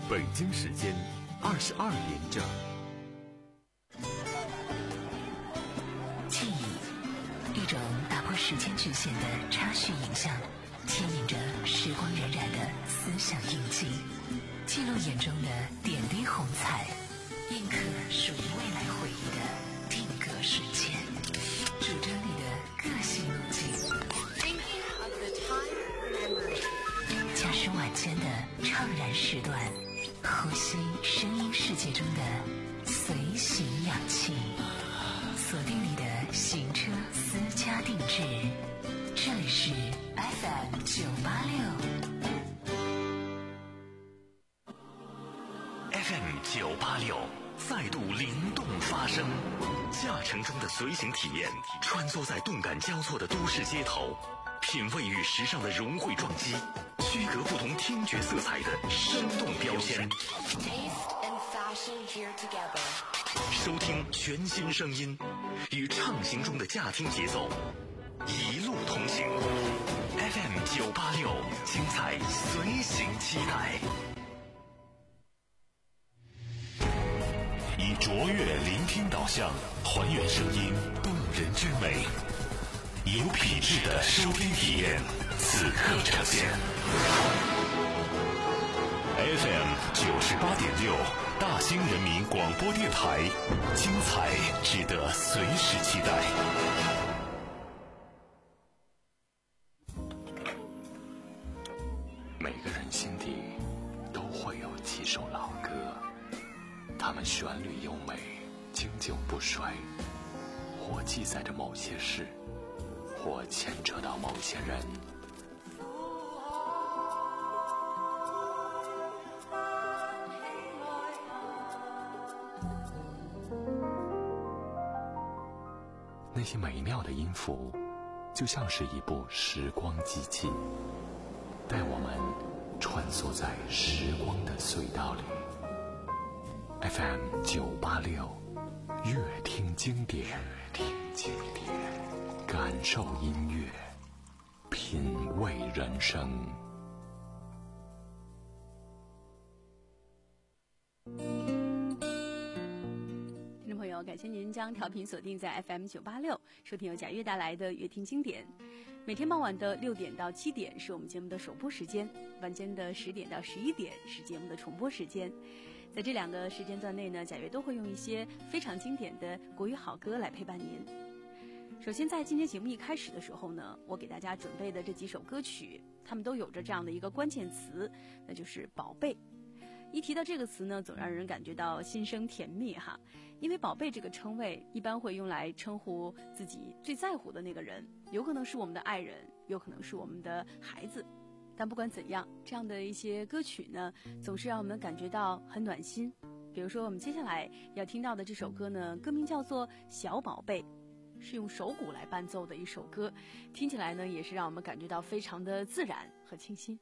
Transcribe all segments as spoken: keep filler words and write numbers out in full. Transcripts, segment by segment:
北京时间二十二点整。 记忆，一种打破时间局限的插叙影像，牵引着时光荏苒的思想印记，记录眼中的点滴红彩，印刻属于未来回忆的定格瞬间，主张你的个性路径。驾驶晚间的怅然时段，呼吸声音世界中的随行氧气，锁定你的行车私家定制。这里是 F M 九八六 F M 九八六再度灵动发声，驾乘中的随行体验，穿梭在动感交错的都市街头，品味与时尚的融汇撞击，区隔不同听觉色彩的生动标签，收听全新声音，与畅行中的驾听节奏一路同行。 F M 九八六，精彩随行期待。 以卓越聆听导向，还原声音动人之美，有品质的收听体验，此刻呈现。F M 九十八点六，大兴人民广播电台，精彩值得随时期待。 每个人心底都会有几首老歌，它们旋律优美，经久不衰，或记载着某些事，或牵扯到某些人。那些美妙的音符，就像是一部时光机器，带我们穿梭在时光的隧道里。F M 九八六，乐听经典，乐听经典，感受音乐，品味人生。 听众朋友，感谢您将调频锁定在 F M 九八六，收听由贾悦带来的乐听经典。每天傍晚的六点到七点是我们节目的首播时间，晚间的十点到十一点是节目的重播时间。在这两个时间段内呢，贾悦都会用一些非常经典的国语好歌来陪伴您。首先在今天节目一开始的时候呢，我给大家准备的这几首歌曲，它们都有着这样的一个关键词，那就是宝贝。一提到这个词呢，总让人感觉到心生甜蜜哈，因为宝贝这个称谓一般会用来称呼自己最在乎的那个人，有可能是我们的爱人，有可能是我们的孩子。但不管怎样，这样的一些歌曲呢，总是让我们感觉到很暖心。比如说我们接下来要听到的这首歌呢，歌名叫做《小宝贝》，是用手鼓来伴奏的一首歌，听起来呢也是让我们感觉到非常的自然和清新。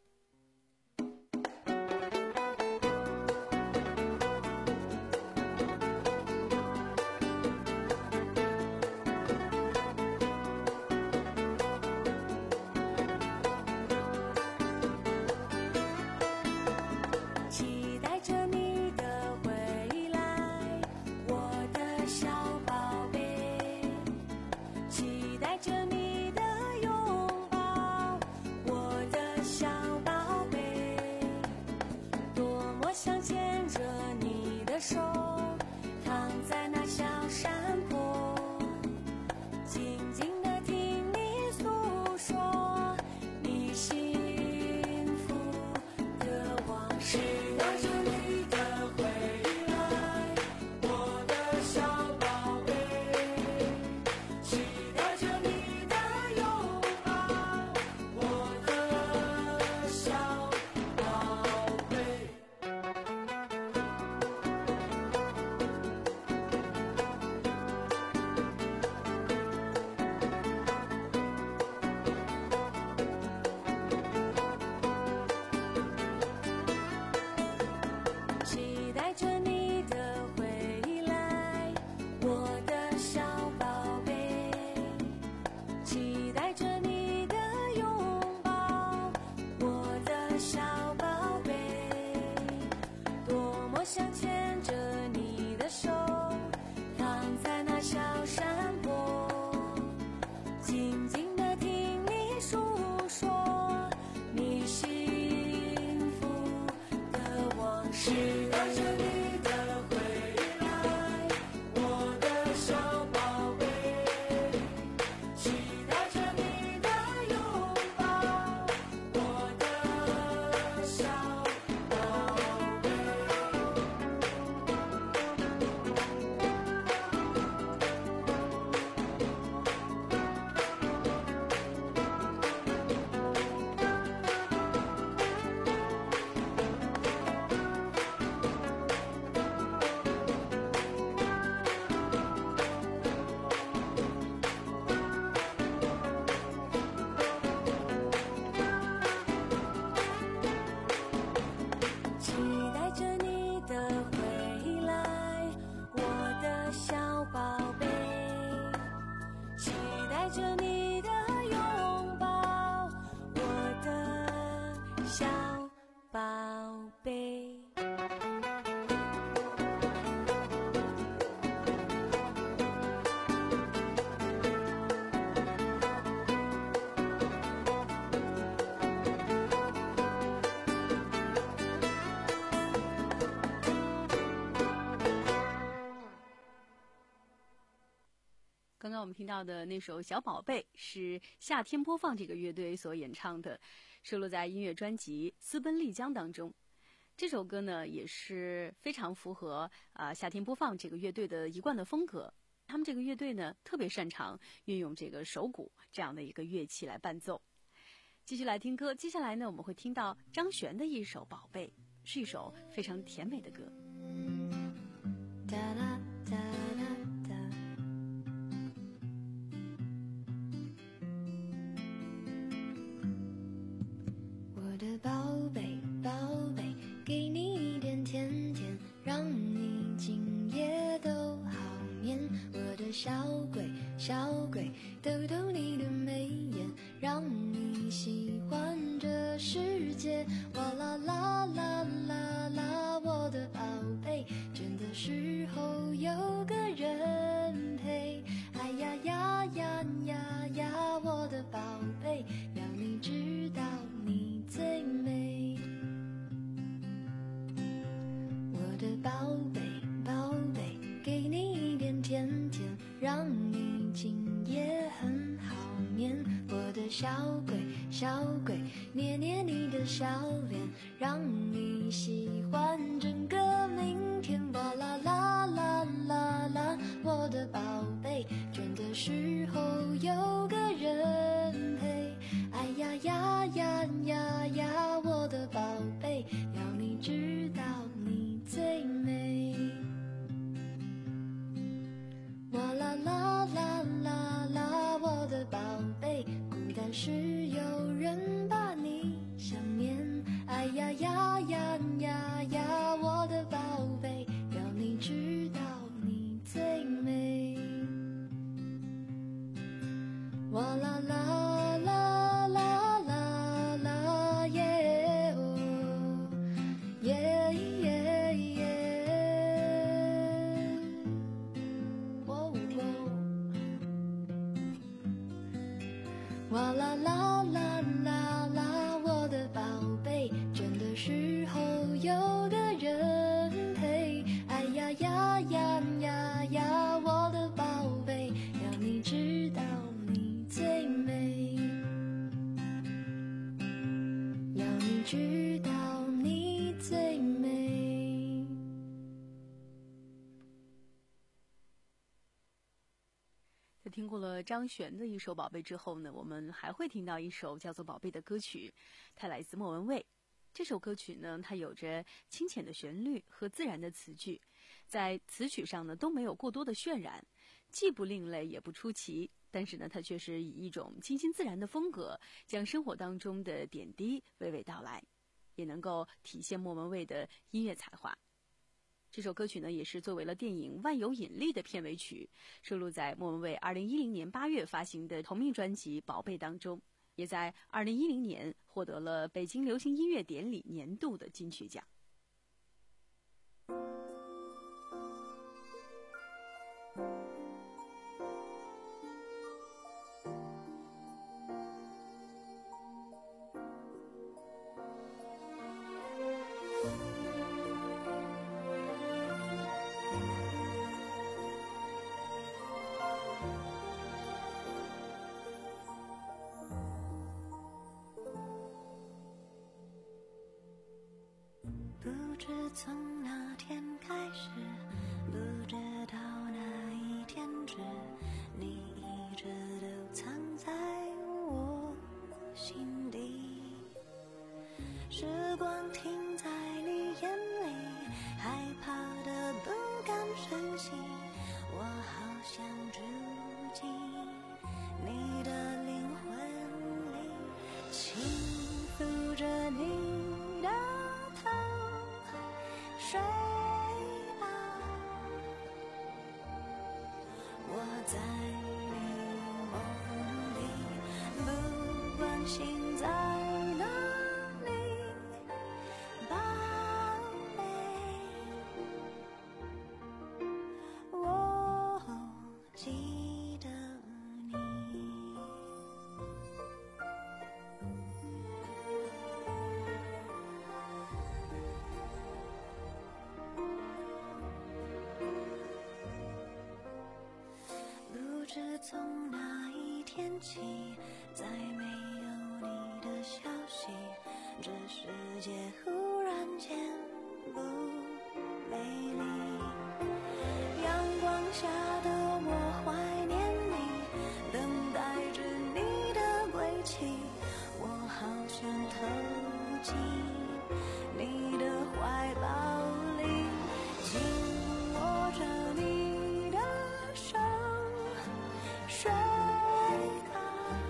期待着你的回来，我的小宝贝，期待着你的拥抱，我的小宝贝。期待着你的回来，我的小宝贝，期待着你的拥抱，我的小宝贝。 刚刚我们听到的那首《小宝贝》是夏天播放这个乐队所演唱的，收录在音乐专辑《私奔丽江》当中。这首歌呢也是非常符合啊、呃、夏天播放这个乐队的一贯的风格。他们这个乐队呢特别擅长运用这个手鼓这样的一个乐器来伴奏。继续来听歌，接下来呢我们会听到张悬的一首《宝贝》，是一首非常甜美的歌。 哒啦哒啦哒，我的宝贝宝贝，给你一点甜甜，让你今夜都好眠。我的小鬼小鬼，逗逗你的眉眼，让你喜欢这世界。哇啦啦啦啦啦，我的宝贝，倦的时候有个人陪。哎呀呀呀呀呀，我的宝贝，要你知道你最美。我的宝贝宝贝，给你一点甜甜，让你今夜很好眠。我的小鬼小鬼，捏捏你的小脸，让你喜欢整个明天。哇啦啦啦啦啦，我的宝贝，倦的时候有个人陪。哎呀呀呀呀呀，我的宝贝，要你知道你最美。哇啦啦啦啦啦，我的宝贝，孤单时有人把你想念。哎呀呀呀呀呀，我的宝贝，要你知道你最美。哇啦啦啦啦啦啦耶哦耶耶耶，哦哦，哇啦啦啦啦啦，我的宝贝，倦的时候有个人陪。哎呀呀呀呀呀，我的宝贝，要你知道你最美，要你知道你最美。 在听过了张悬的一首《宝贝》之后呢，我们还会听到一首叫做《宝贝》的歌曲，它来自莫文蔚。这首歌曲呢，它有着清浅的旋律和自然的词句，在词曲上呢都没有过多的渲染，既不另类也不出奇，但是呢，它却是以一种清新自然的风格，将生活当中的点滴娓娓道来，也能够体现莫文蔚的音乐才华。这首歌曲呢，也是作为了电影《万有引力》的片尾曲，收录在莫文蔚二零一零年八月发行的同名专辑《宝贝》当中，也在二零一零年获得了北京流行音乐典礼年度的金曲奖。 知从哪天开始，不知道哪一天止，你一直都藏在我心底。时光停在你眼里，害怕的不敢深吸，我好想住进你的灵魂里，轻抚着你的头，睡吧，我在你梦里，不管心在哪里，宝贝，我记得你。不知从哪一天起，再没有你的消息，这世界忽然间不美丽。阳光下的我怀念你，等待着你的归期，我好想投进你的怀抱里，紧握着你的手，睡吧，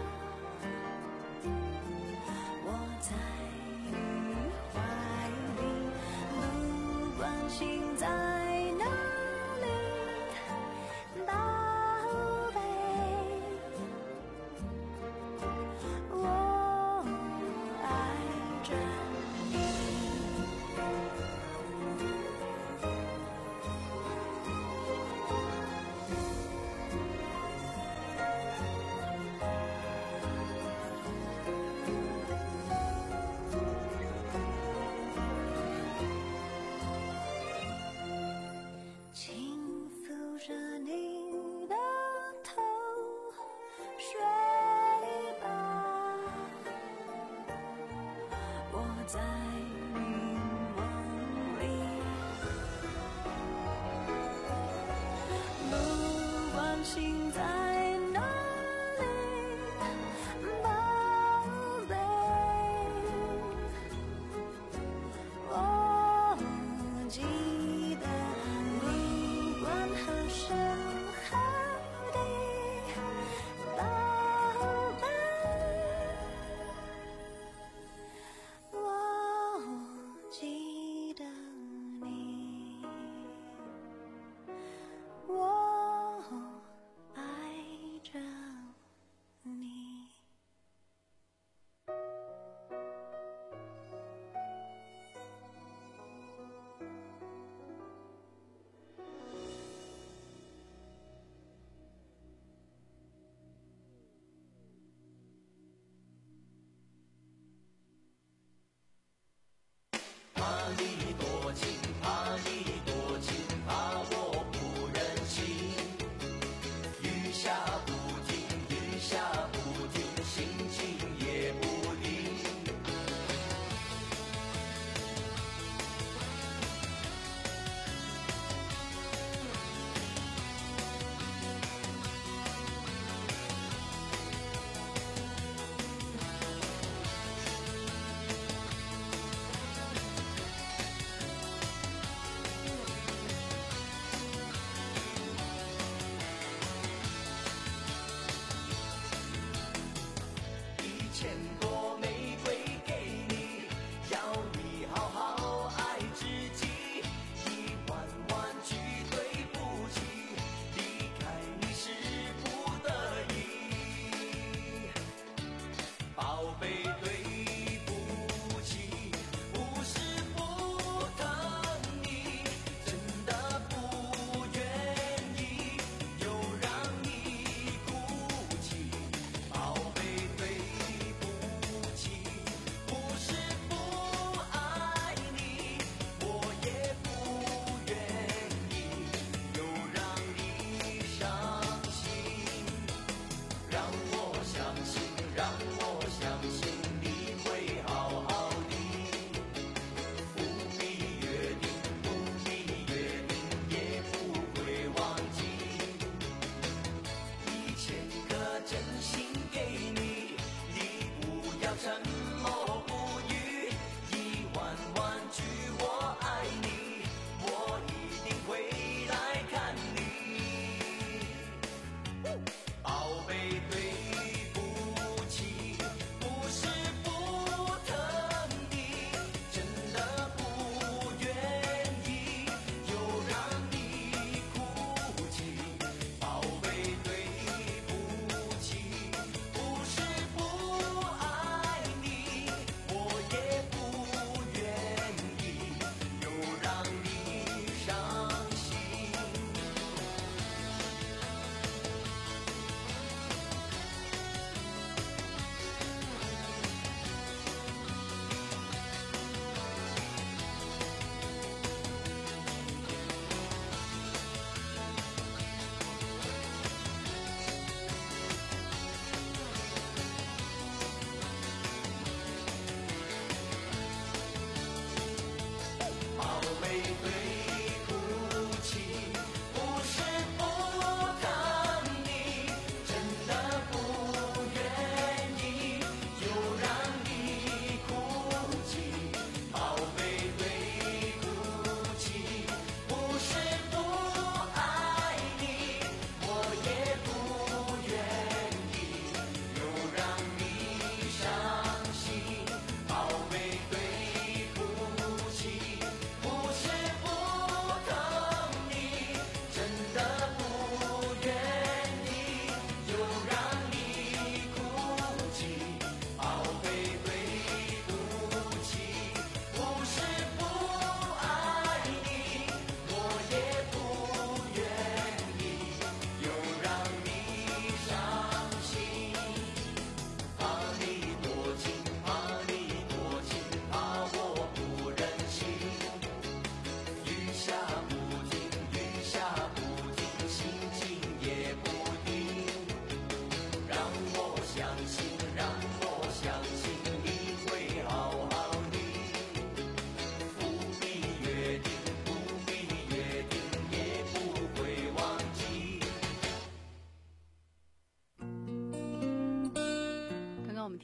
我在你怀里，不管心在哪里，宝贝，我爱着你。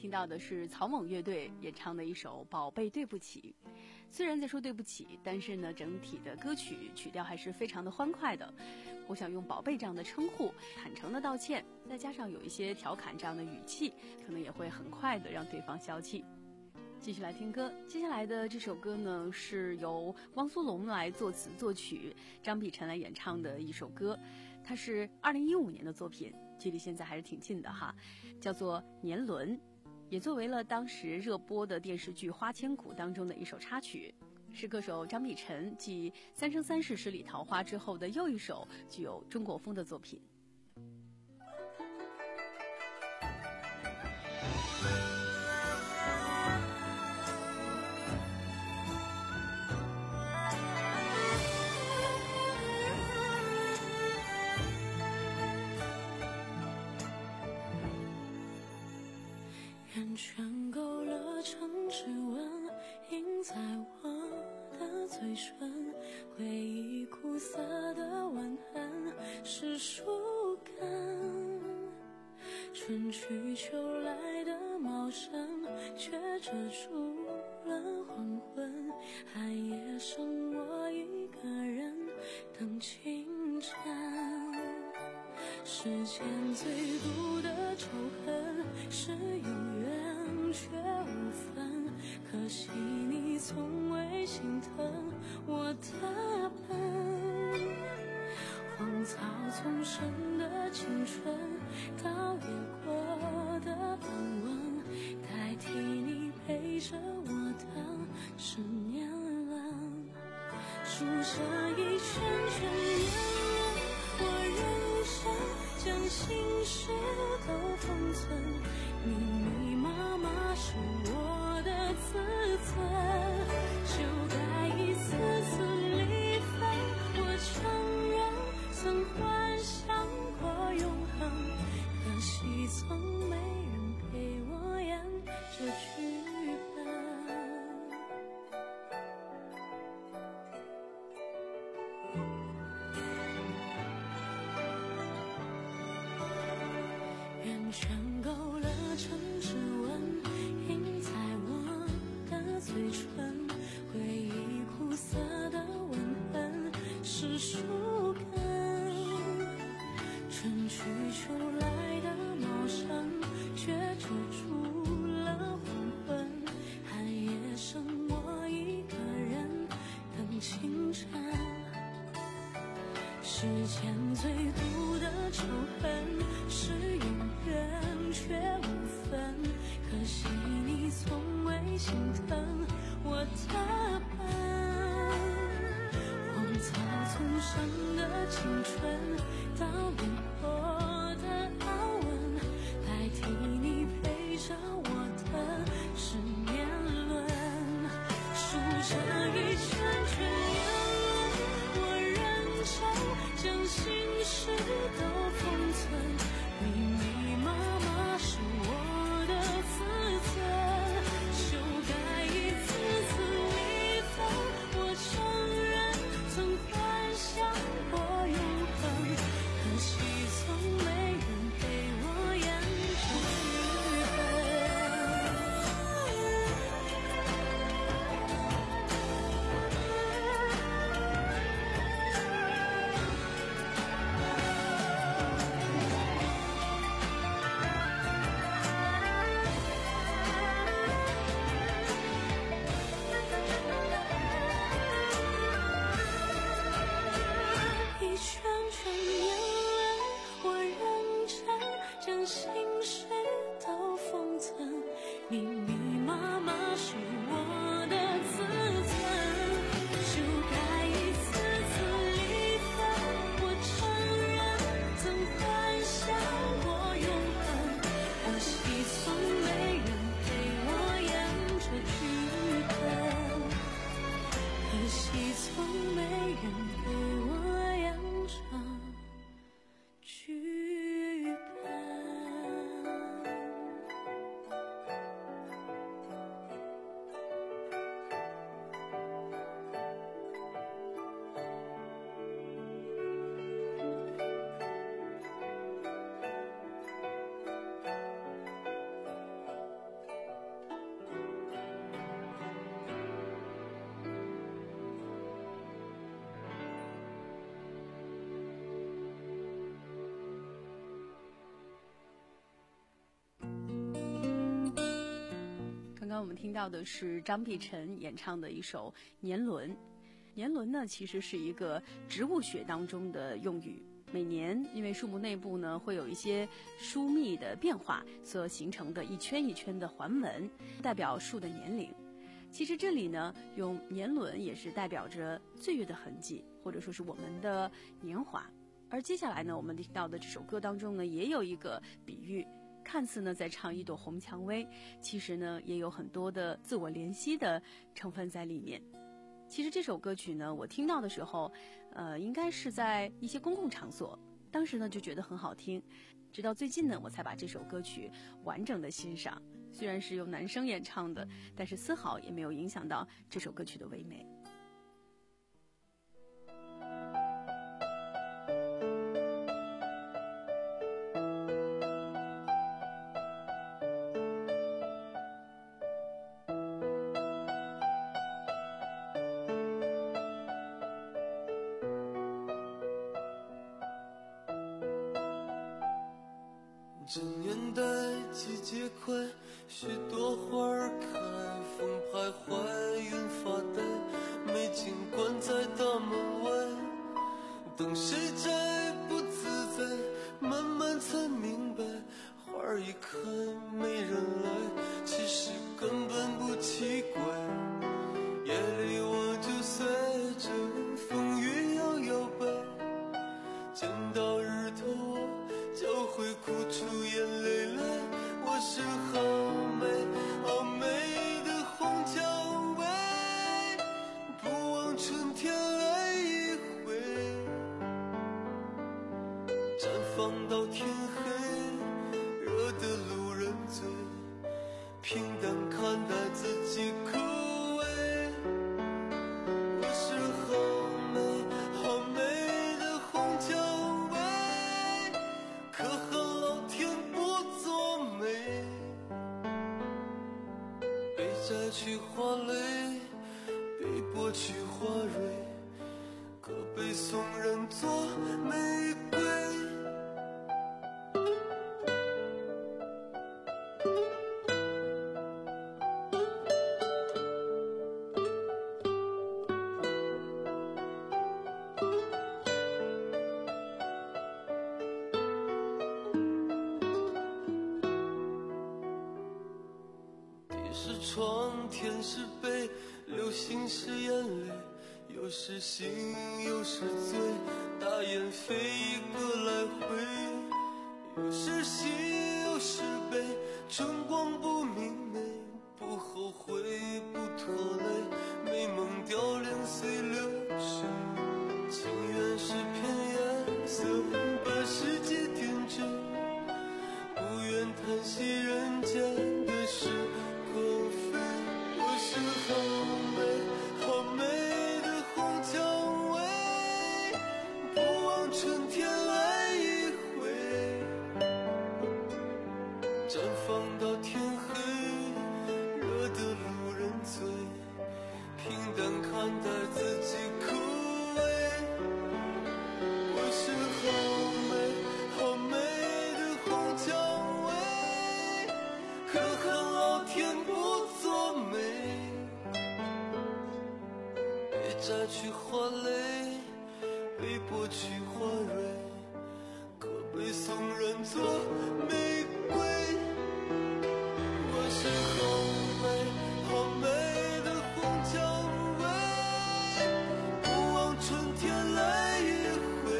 听到的是草蜢乐队演唱的一首《宝贝对不起》。虽然在说对不起，但是呢，整体的歌曲曲调还是非常的欢快的。我想用宝贝这样的称呼，坦诚的道歉，再加上有一些调侃这样的语气，可能也会很快的让对方消气。继续来听歌，接下来的这首歌呢，是由汪苏泷来作词作曲，张碧晨来演唱的一首歌，它是二零一五年的作品，距离现在还是挺近的哈，叫做《年轮》，也作为了当时热播的电视剧《花千骨》当中的一首插曲，是歌手张碧晨继《三生三世十里桃花》之后的又一首具有中国风的作品。 圆圈勾勒成指纹，印在我的嘴唇，回忆苦涩的吻痕是树根，春去秋来的茂盛却遮住了黄昏，寒夜剩我一个人等清晨，世间最毒的仇恨是有缘却无分，可惜你从未心疼我的笨，荒草丛生的青春，倒也过的安稳，代替你陪着我的是年轮，数着一圈圈年轮，我认真将心事都封存，密密麻麻是我的自尊，就该一次次离分，我承认曾幻想过永恒，可惜从没人陪我演这剧本。圆圈勾勒成指纹，印在我的嘴唇，回忆苦涩的吻痕是树根，春去秋来的茂盛却遮住了黄昏，寒夜剩我一个人等清晨，世间最毒的仇恨是有缘却无分，可惜你从未心疼我的笨，荒草丛生的青春，倒也过的安稳，代替你陪着我的是年轮，数着一圈圈年轮，我认真将心事都封存，密密麻麻是我的自尊，就该一次次离分，我承认曾幻想过永恒，可惜从没人陪我演这剧本。一圈圈年轮，我认真将心事都封存，密密麻麻是我的自尊，就该一次次离分，我承认曾幻想过永恒，可惜从没人陪我演这剧本，可惜从没人陪我演这剧本。 刚我们听到的是张碧晨演唱的一首《年轮》。年轮呢，其实是一个植物学当中的用语。每年因为树木内部呢会有一些疏密的变化所形成的一圈一圈的环纹，代表树的年龄。其实这里呢用年轮也是代表着岁月的痕迹，或者说是我们的年华。而接下来呢我们听到的这首歌当中呢也有一个比喻，看似呢在唱一朵红蔷薇，其实呢也有很多的自我怜惜的成分在里面。其实这首歌曲呢我听到的时候呃，应该是在一些公共场所，当时呢就觉得很好听，直到最近呢我才把这首歌曲完整的欣赏。虽然是由男生演唱的，但是丝毫也没有影响到这首歌曲的唯美。 这年代季节快，许多花儿开，风徘徊，云发呆，美景关在大门外，等谁摘不自在，慢慢才明白，花儿一开没人来，其实根本不奇怪。夜里我就随着风雨摇摇摆，见到日头我就会哭出眼泪来。我是好美好美的红蔷薇，不枉春天来一回，绽放到天黑，惹得路人醉，平淡看待自己枯萎。我是好美好美的红蔷薇，可恨老天不作美，被摘去花蕾，被剥去花蕊，可被送人作玫瑰。是床，天是被，流星是眼泪，有时醒，有时醉，大雁飞一个来回，有时喜，有时悲，春光不明媚，不后悔，不拖累，美梦凋零随流水，情缘是片颜色，把世界点缀，不愿叹息人间的事。我是好美好美的红蔷薇，不枉春天来一回，绽放到天黑，惹得路人醉，平淡看待自己枯萎。我是好美好美的红蔷薇，可恨老天不作美，被摘去花蕾，被剥去花蕊，可被送人作玫瑰。我是好美好美的红蔷薇，不枉春天来一回，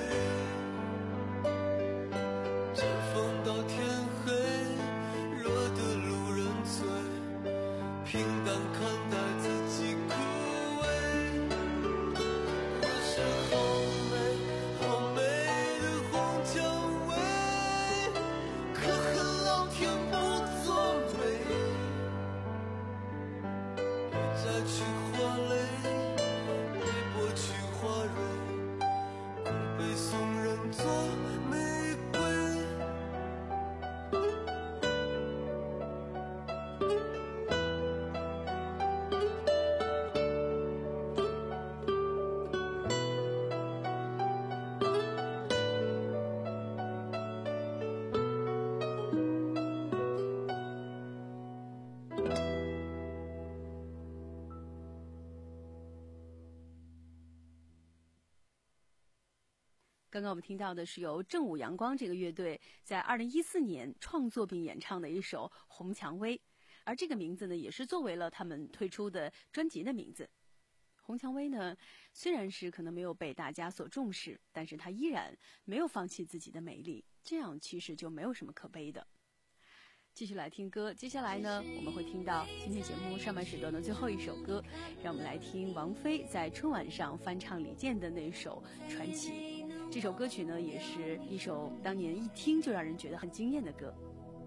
绽放到天黑，惹得路人醉，平淡看待自己枯萎。我是好美好美的红蔷薇，可恨老天不作美， 刚刚我们听到的是由正午阳光这个乐队在二零一四年创作并演唱的一首《红蔷薇》，而这个名字呢，也是作为了他们推出的专辑的名字。红蔷薇呢，虽然是可能没有被大家所重视，但是它依然没有放弃自己的美丽，这样其实就没有什么可悲的。继续来听歌，接下来呢，我们会听到今天节目上半时段的最后一首歌，让我们来听王菲在春晚上翻唱李健的那首《传奇》。这首歌曲呢，也是一首当年一听就让人觉得很惊艳的歌。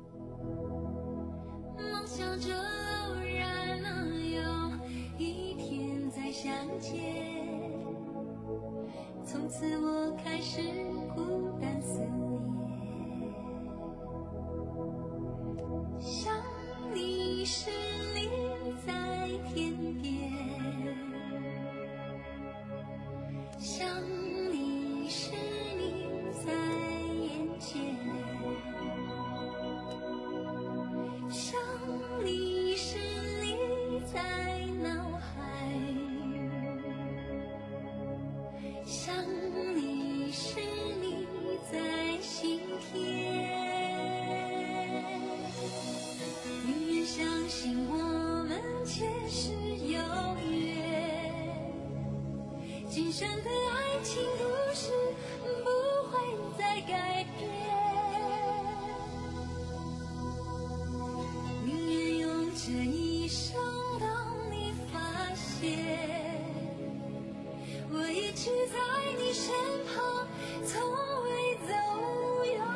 梦想着偶然能有一天再相见，从此我开始孤单思念，想你时你在天边，想你时你在眼前，想你时你在脑海，想你时你在心田，宁愿相信我们前世有缘，今生的爱情故事不会再改变，宁愿用这一生等你发现，我一直在你身旁，从未走远。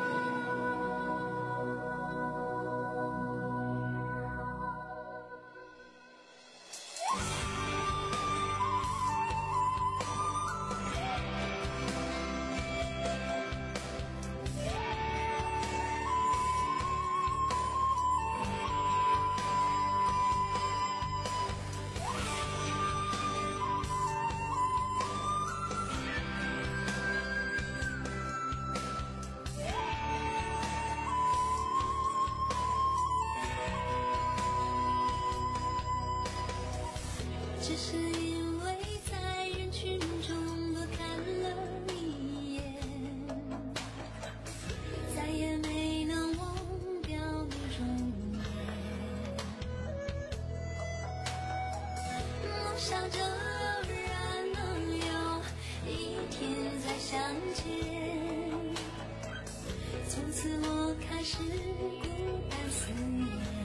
只是因为在人群中多看了你一眼，再也没能忘掉你容颜，梦想着偶然能有一天再相见，从此我开始孤单思念，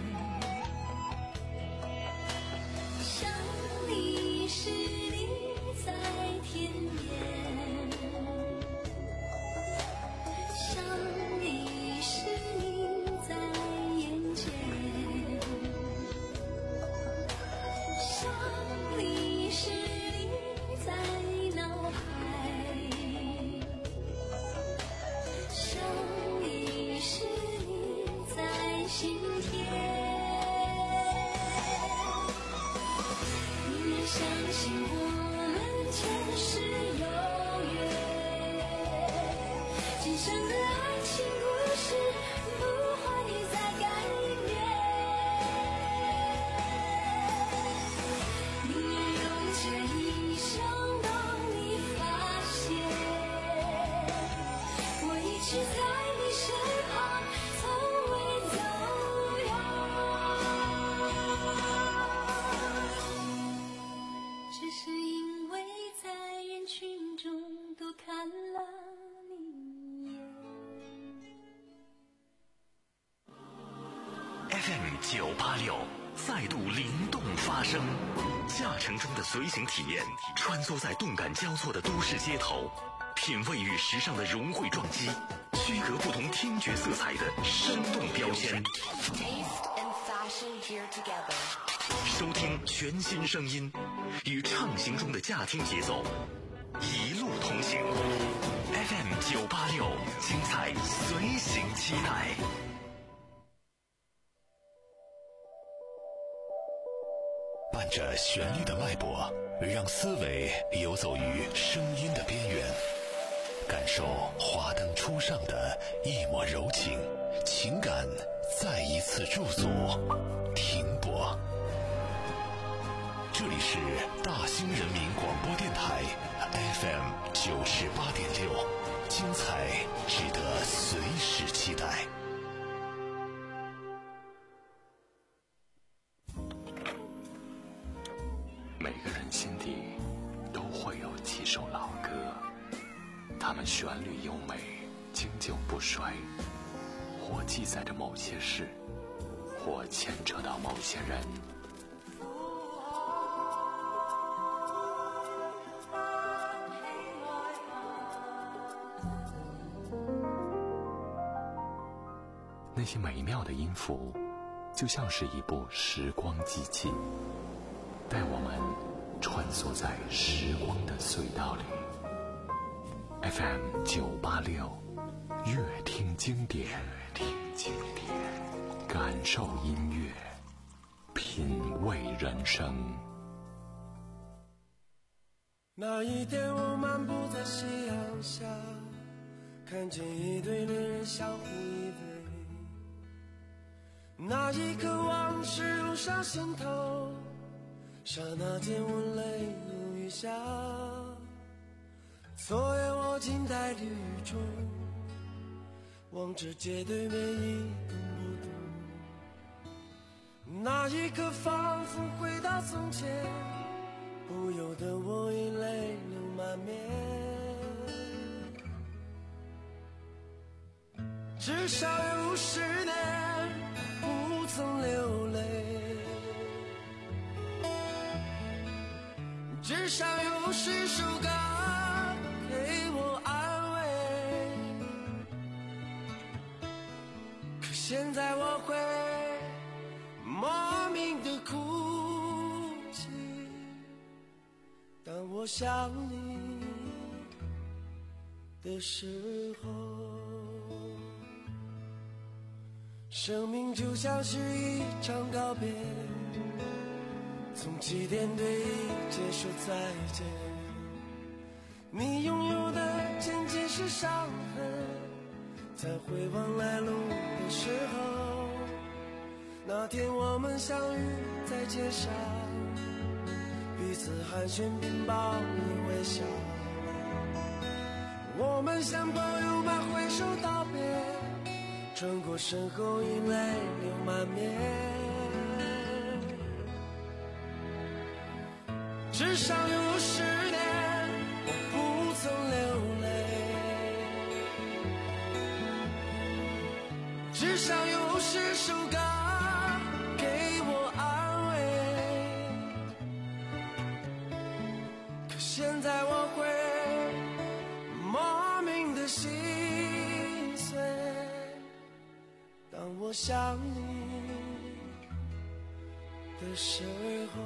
想你时你在天边，想你时你在眼前，想你时你在脑海，想你时你在心田，相信我们前世有缘，今生的爱情故事不会再改变，宁愿用这一生等你发现，我一直在你身旁，从未走远，只是因为在人群中多看了你一眼。 F M 九八六再度灵动发声，驾乘中的随行体验，穿梭在动感交错的都市街头，品味与时尚的融汇撞击，区隔不同听觉色彩的生动标签。收听全新声音，与畅行中的驾听节奏，一路同行。F M 九八六，精彩随行期待。伴着旋律的脉搏，让思维游走于声音的边缘，感受华灯初上的一抹柔情，情感再一次驻足停泊。这里是大兴人民广播电台 F M 九十八点六。 精彩值得随时期待。 每个人心底都会有几首老歌，它们旋律优美，经久不衰，或记载着某些事，或牵扯到某些人。那些美妙的音符，就像是一部时光机器，带我们穿梭在时光的隧道里。F M 九八六，乐听经典，乐听经典，感受音乐，品味人生。 那一天，我漫步在夕阳下，看见一对恋人相互依偎。那一刻，往事涌上心头，刹那间我泪如雨下。昨夜我静在绿雨中，望着街对面一动不动。那一刻仿佛回到从前，不由得我已泪流满面。至少有十年不曾流泪，至少有十首歌给我安慰。可现在我会莫名的哭泣，当我想你的时候。生命就像是一场告别，从起点对一切说再见。你拥有的仅仅是伤痕，在回望来路的时候，那天我们相遇在街上，彼此寒暄并报以微笑。我们像朋友般挥手道别，转过身后已泪流满面。至少有十年我不曾流泪，至少有十首歌给我安慰。可现在我会莫名的心碎，当我想你的时候。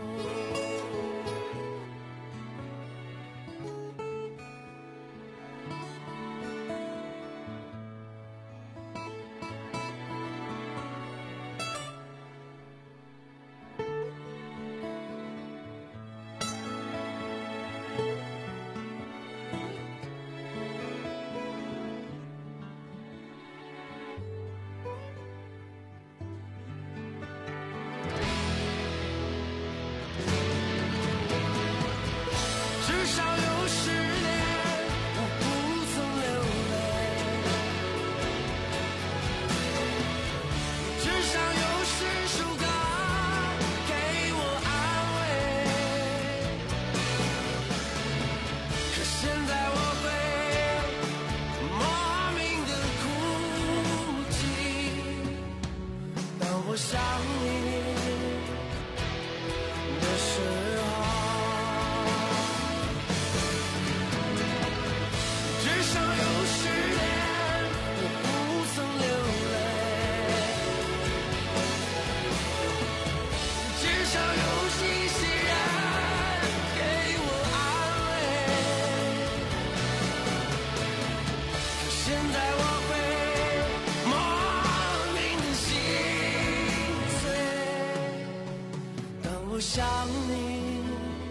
想你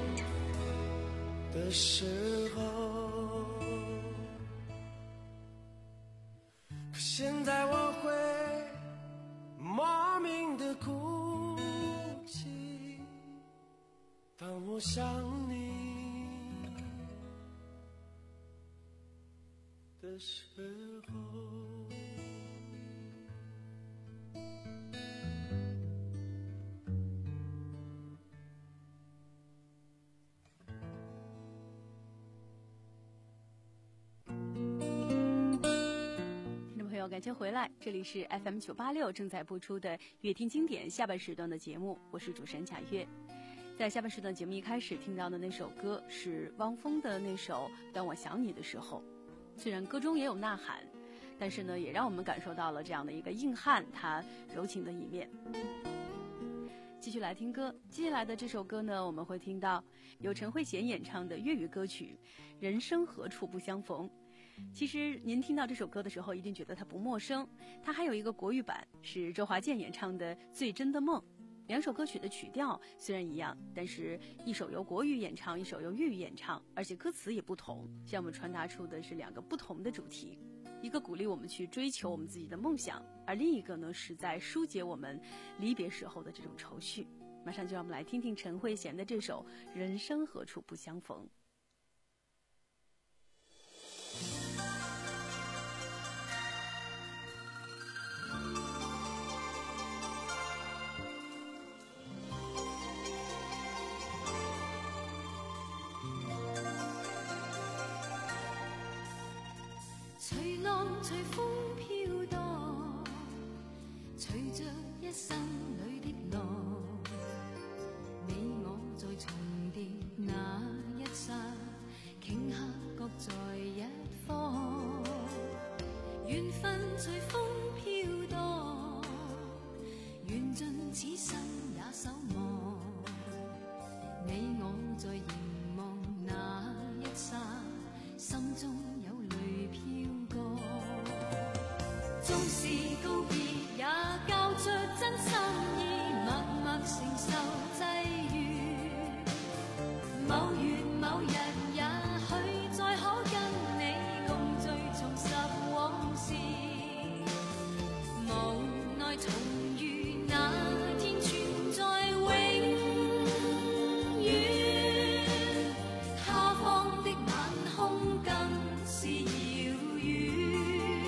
的时候，可现在我会莫名的哭泣，当我想你的时候。 感谢回来，这里是 F M 九八六正在播出的乐听经典下半时段的节目，我是主持人贾月。在下半时段节目一开始听到的那首歌是汪峰的那首《当我想你的时候》，虽然歌中也有呐喊，但是呢，也让我们感受到了这样的一个硬汉他柔情的一面。继续来听歌，接下来的这首歌呢，我们会听到由陈慧娴演唱的粤语歌曲《人生何处不相逢》。其实您听到这首歌的时候一定觉得它不陌生，它还有一个国语版是周华健演唱的《最真的梦》。两首歌曲的曲调虽然一样，但是一首由国语演唱，一首由粤语演唱，而且歌词也不同，向我们传达出的是两个不同的主题，一个鼓励我们去追求我们自己的梦想，而另一个呢是在疏解我们离别时候的这种愁绪。马上就让我们来听听陈慧娴的这首《人生何处不相逢》。 随浪随风飘荡，随着一生里的浪，你我在重叠那一刹，顷刻各在一方。缘分随风飘荡，缘尽此生也守望。你我在凝望那一刹，心中有泪飘过。纵是告别，也交出真心意，默默承受际遇。某月某日，也許再可跟你共聚，重拾往事。無奈重遇那天，存在永遠。他方的晚空更是遙遠。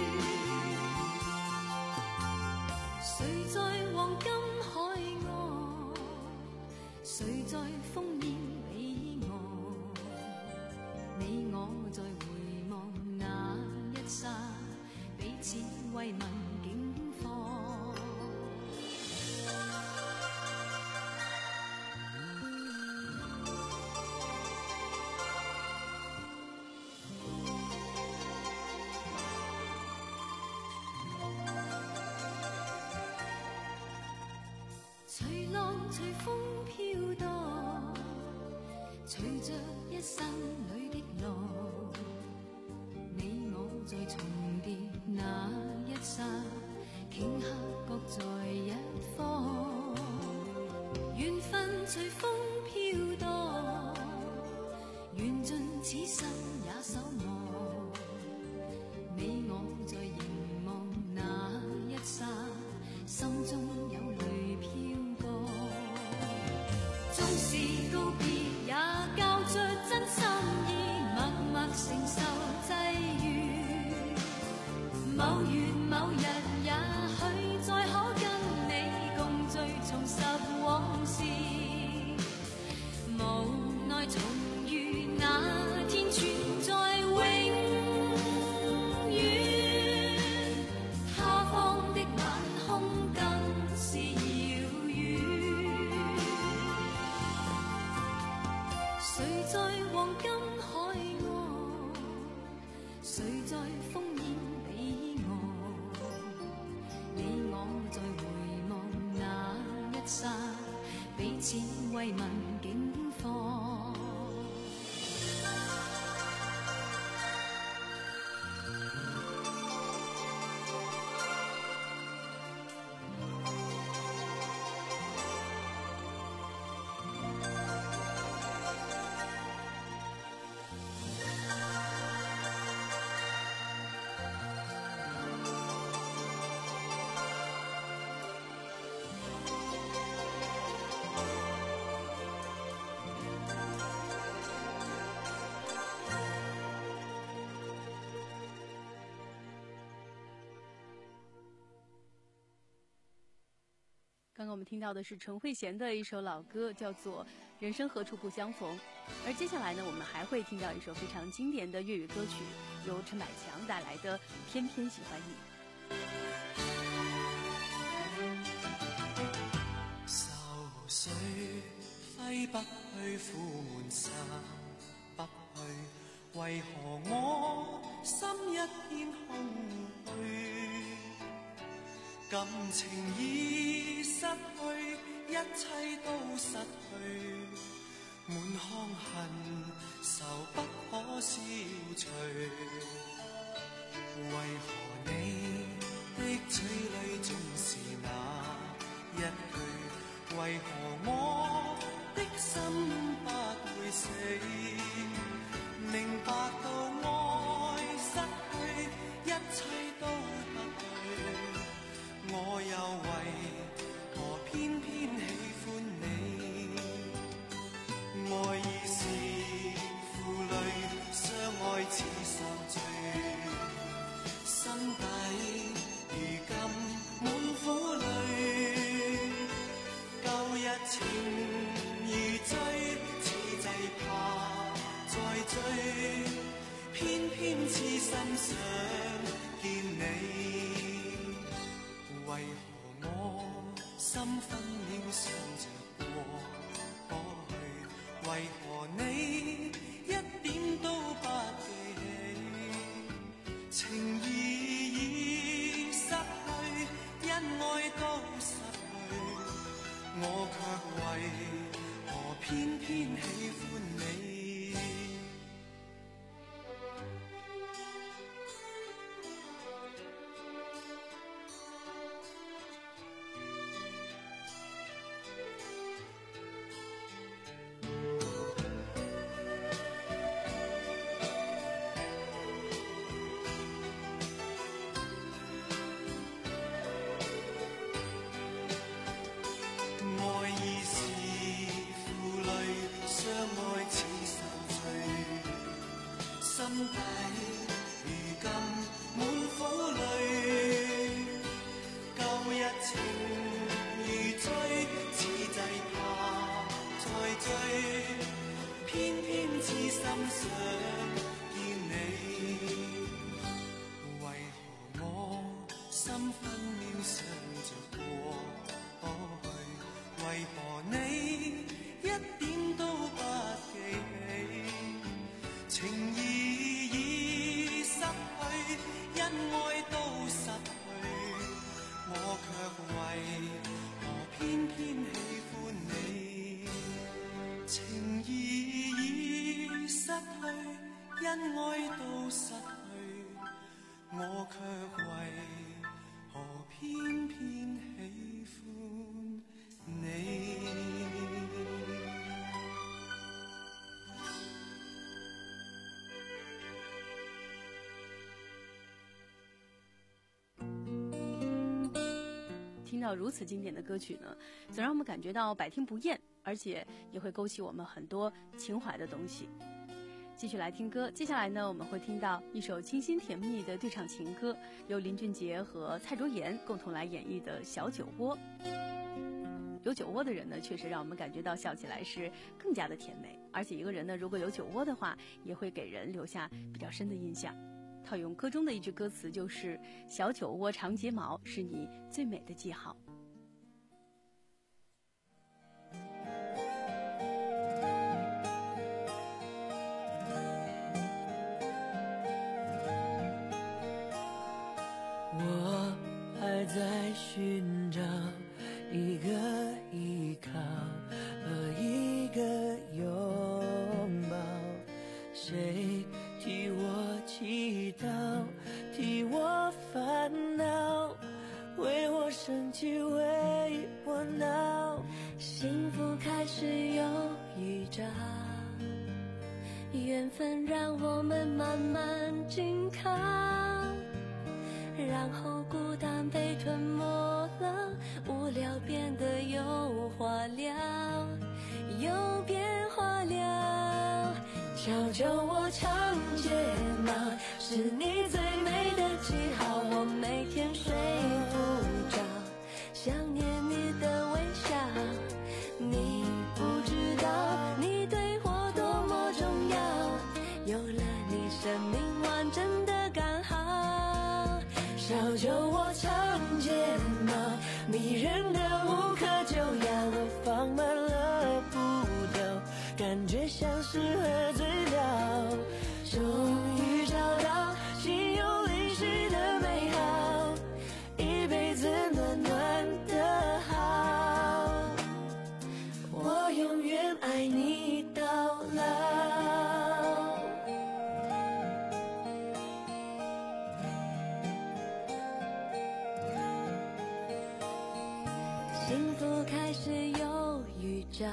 誰在黃金海岸？誰在烽煙彼岸？你我在回望那一剎，彼此慰問境況。隨浪隨風飄蕩，隨着一生裏的浪，你我在重疊那一剎，頃刻各在一方。緣分隨風飄蕩，緣盡此生也守望。你我在凝望那一剎，心中有淚飄過。縱是告別，也交出真心意，默默承受際遇。某月某日，也許再可跟你共聚，重拾往事。無奈重遇那天，存在永遠。他方的晚空更是遙遠。誰在黃金海岸？誰在烽煙彼岸？你我在回望那一剎，彼此慰問境況。 刚刚我们听到的是陈慧娴的一首老歌，叫做《人生何处不相逢》。而接下来呢，我们还会听到一首非常经典的粤语歌曲，由陈百强带来的《偏偏喜欢你》。 愁緒揮不去，苦悶散不去，為何我心一片空虛？感情已失去，一切都失去，滿腔恨愁不可消除。為何你的嘴裏總是那一句？為何我的心不會死？明白到愛失去，一切都不對，我又為何偏偏喜歡你？愛已是負累，相愛似受罪，心底如今滿苦淚。舊日情如醉，此際怕再追，偏偏痴心想見你。為何我心分秒想着過去？為何你一點都不記起？情義已失去，因愛都失去，我卻為何偏偏喜歡你？心底如今滿苦淚，舊日情如醉，此際怕再追，偏偏痴心想見你。為何我心分秒想着過去？為何你一點都不記起？情義已失去，因愛都失去，我卻為何偏偏喜歡你？情義已失去，因愛都失去，我卻為何偏偏喜歡你？ 听到如此经典的歌曲呢，总让我们感觉到百听不厌，而且也会勾起我们很多情怀的东西。继续来听歌，接下来呢，我们会听到一首清新甜蜜的对唱情歌，由林俊杰和蔡卓妍共同来演绎的《小酒窝》。有酒窝的人呢，确实让我们感觉到笑起来是更加的甜美，而且一个人呢，如果有酒窝的话，也会给人留下比较深的印象。套用歌中的一句歌词，就是小酒窝长睫毛是你最美的记号。 我还在寻找一个依靠和一个拥抱，谁替我祈祷，替我烦恼，为我生气，为我闹。 幸福开始有预兆，缘分让我们慢慢紧靠，然后孤单被吞没了，无聊变得有话聊，有变化了。小酒窝长睫毛是你最美的记号，我每天睡不着，想念你的微你生命完整的刚好。小酒窝长睫毛，迷人的无可救药，我放慢了步调，感觉像是喝醉了。终于找到心有灵犀的美好，一辈子暖暖的好，我永远爱你到老。幸福开始有预兆，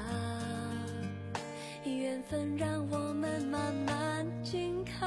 缘分让我们慢慢紧靠，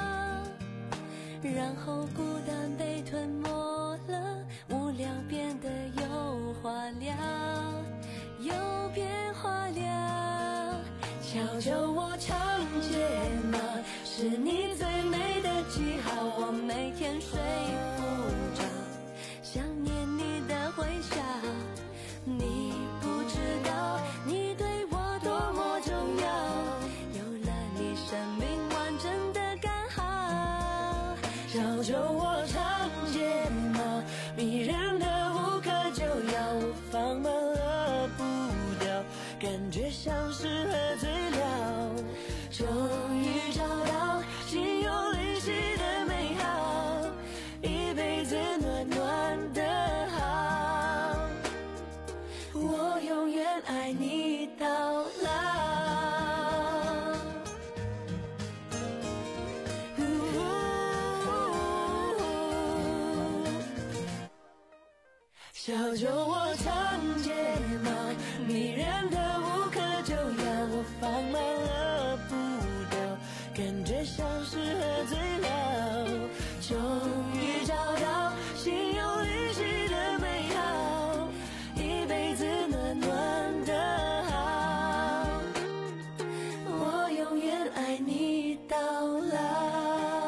然后孤单被吞没了，无聊变得有话聊，有变化了。悄悄我长睫毛，是你最美的记号，我每天睡不着，想念你的微笑。你不知道你对我多么重要，有了你生命完整的刚好。小酒窝长睫毛，迷人的无可救药，我放慢了步调，感觉像是喝醉了。终于找到心有灵犀的美好，一辈子暖暖的好，我永远爱你到老。小酒窝长睫毛，迷人的无可救药，我放慢了步调，感觉像是喝醉了。终于找到心有灵犀的美好，一辈子暖暖的好，我永远爱你到老。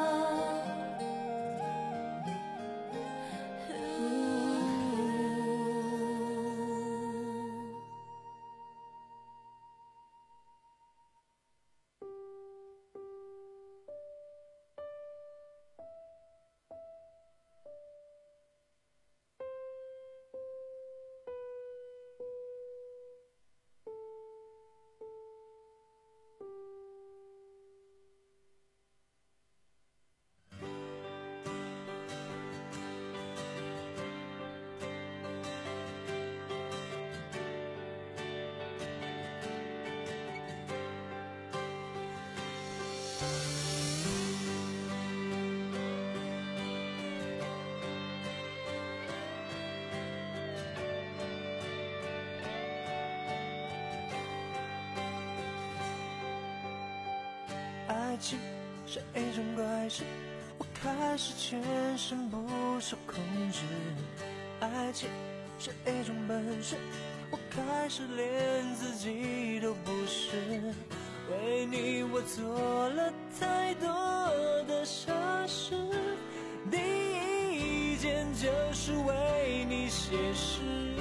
爱情是一种怪事，我开始全身不受控制。爱情是一种本事，我开始连自己都不是。为你我做了太多的傻事，第一件就是为你写诗，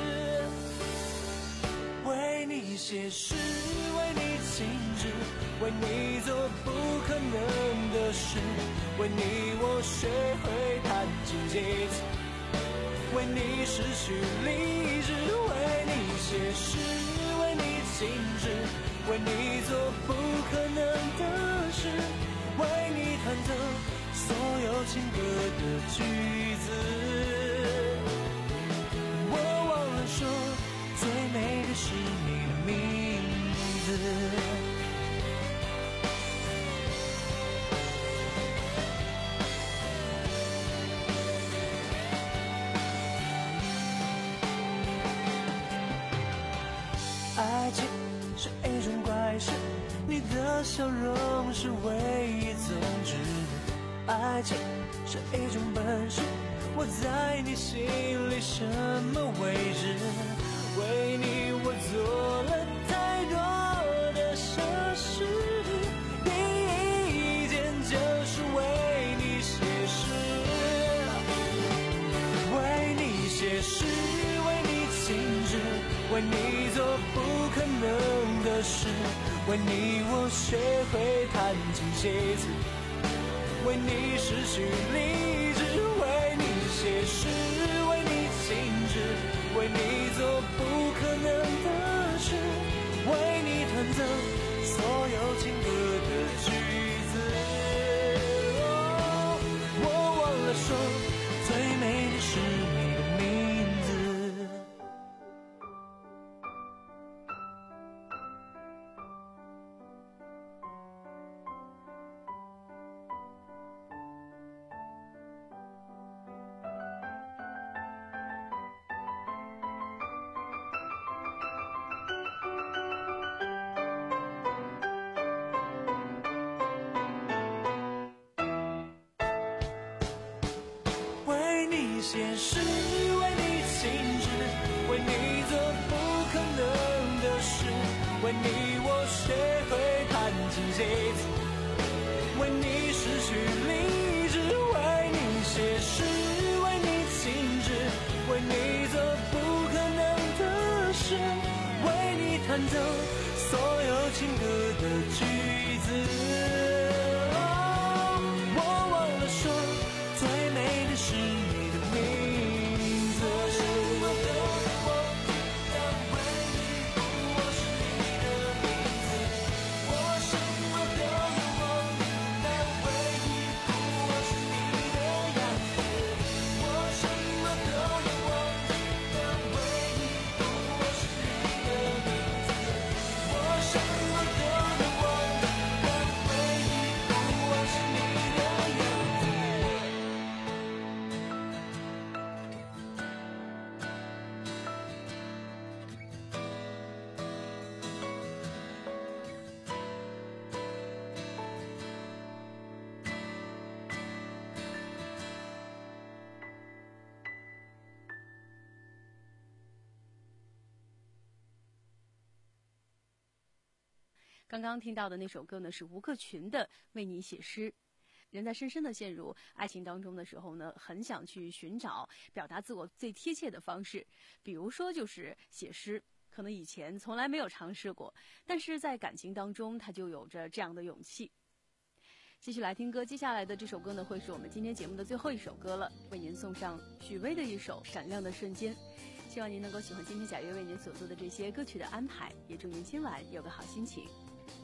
为你写诗，为你静止，为你做不可能的事，为你我学会弹琴几次，为你失去理智，为你写诗，为你静止，为你做不可能的事，为你弹奏所有情歌的句子。我忘了说，最美的是你的名字。爱情是一种怪事，你的笑容是唯一宗旨。爱情是一种本事，我在你心里什么位置？为你我做了太多的傻事，第一件就是为你写诗，为你写诗，为你静止，为你做不可能的事，为你我学会弹琴写字， 为你失去理智，为你写诗，为你静止，为你做不可能的事，为你弹奏所有情歌的句子。哦，我忘了说，最美的是你的名字。为你写诗，为你静止，为你做不可能的事，为你我学会弹琴写字，为你失去理智，为你写诗，为你静止，为你做不可能的事，为你弹奏所有情歌的句子。 刚刚听到的那首歌呢，是吴克群的《为你写诗》。人在深深的陷入爱情当中的时候呢，很想去寻找表达自我最贴切的方式，比如说就是写诗。可能以前从来没有尝试过，但是在感情当中，他就有着这样的勇气。继续来听歌，接下来的这首歌呢，会是我们今天节目的最后一首歌了，为您送上许巍的一首《闪亮的瞬间》。希望您能够喜欢今天贾月为您所做的这些歌曲的安排，也祝您今晚有个好心情。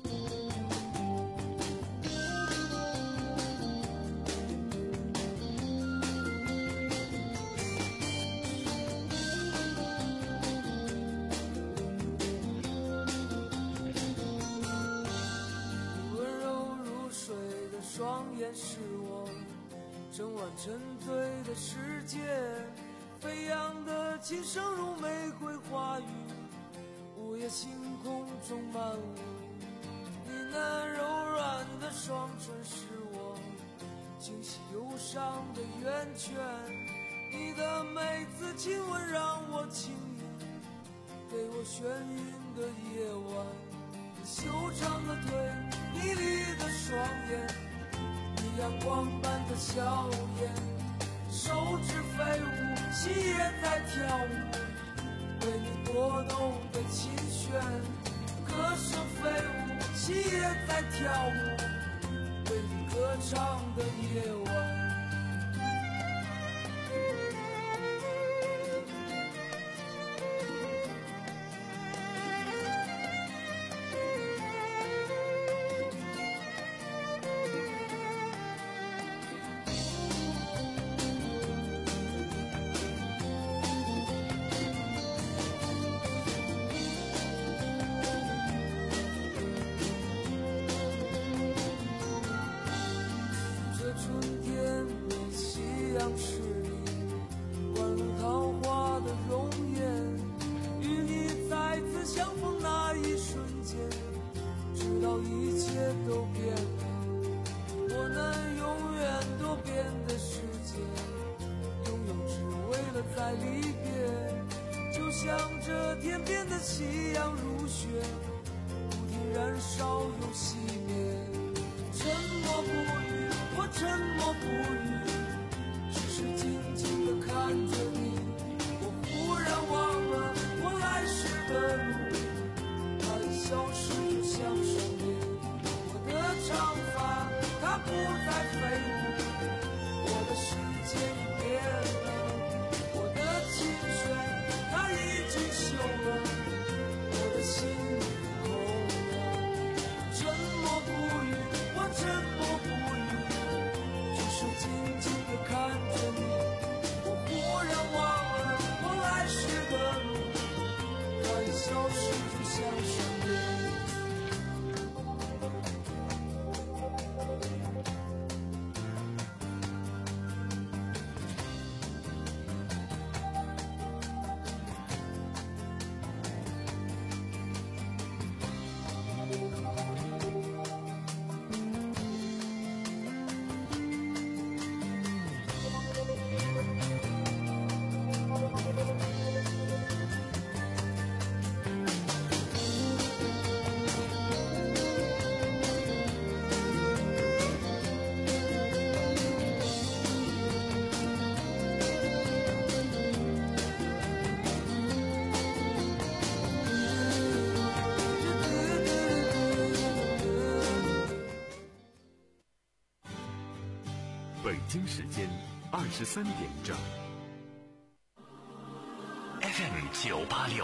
温柔如水的双眼是我整晚沉醉的世界，飞扬的琴声如玫瑰花语，午夜星空中漫舞。你那柔软的双唇是我清晰忧伤的源泉，你的每次亲吻让我轻盈，给我眩晕的夜晚。你修长的腿，你丽的双眼，你阳光般的笑颜，手指飞舞，心也在跳舞，为你拨动的琴弦，歌声飞舞，心也在跳舞，为你歌唱的夜晚。在离别，就像这天边的夕阳如雪，不停燃烧又熄灭。沉默不语，我沉默不语，只是静静地看着你。我忽然忘了我来时的路，它已消失就像闪电。我的长发它不再飞舞， 北京时间二十三点整。 F M 九八六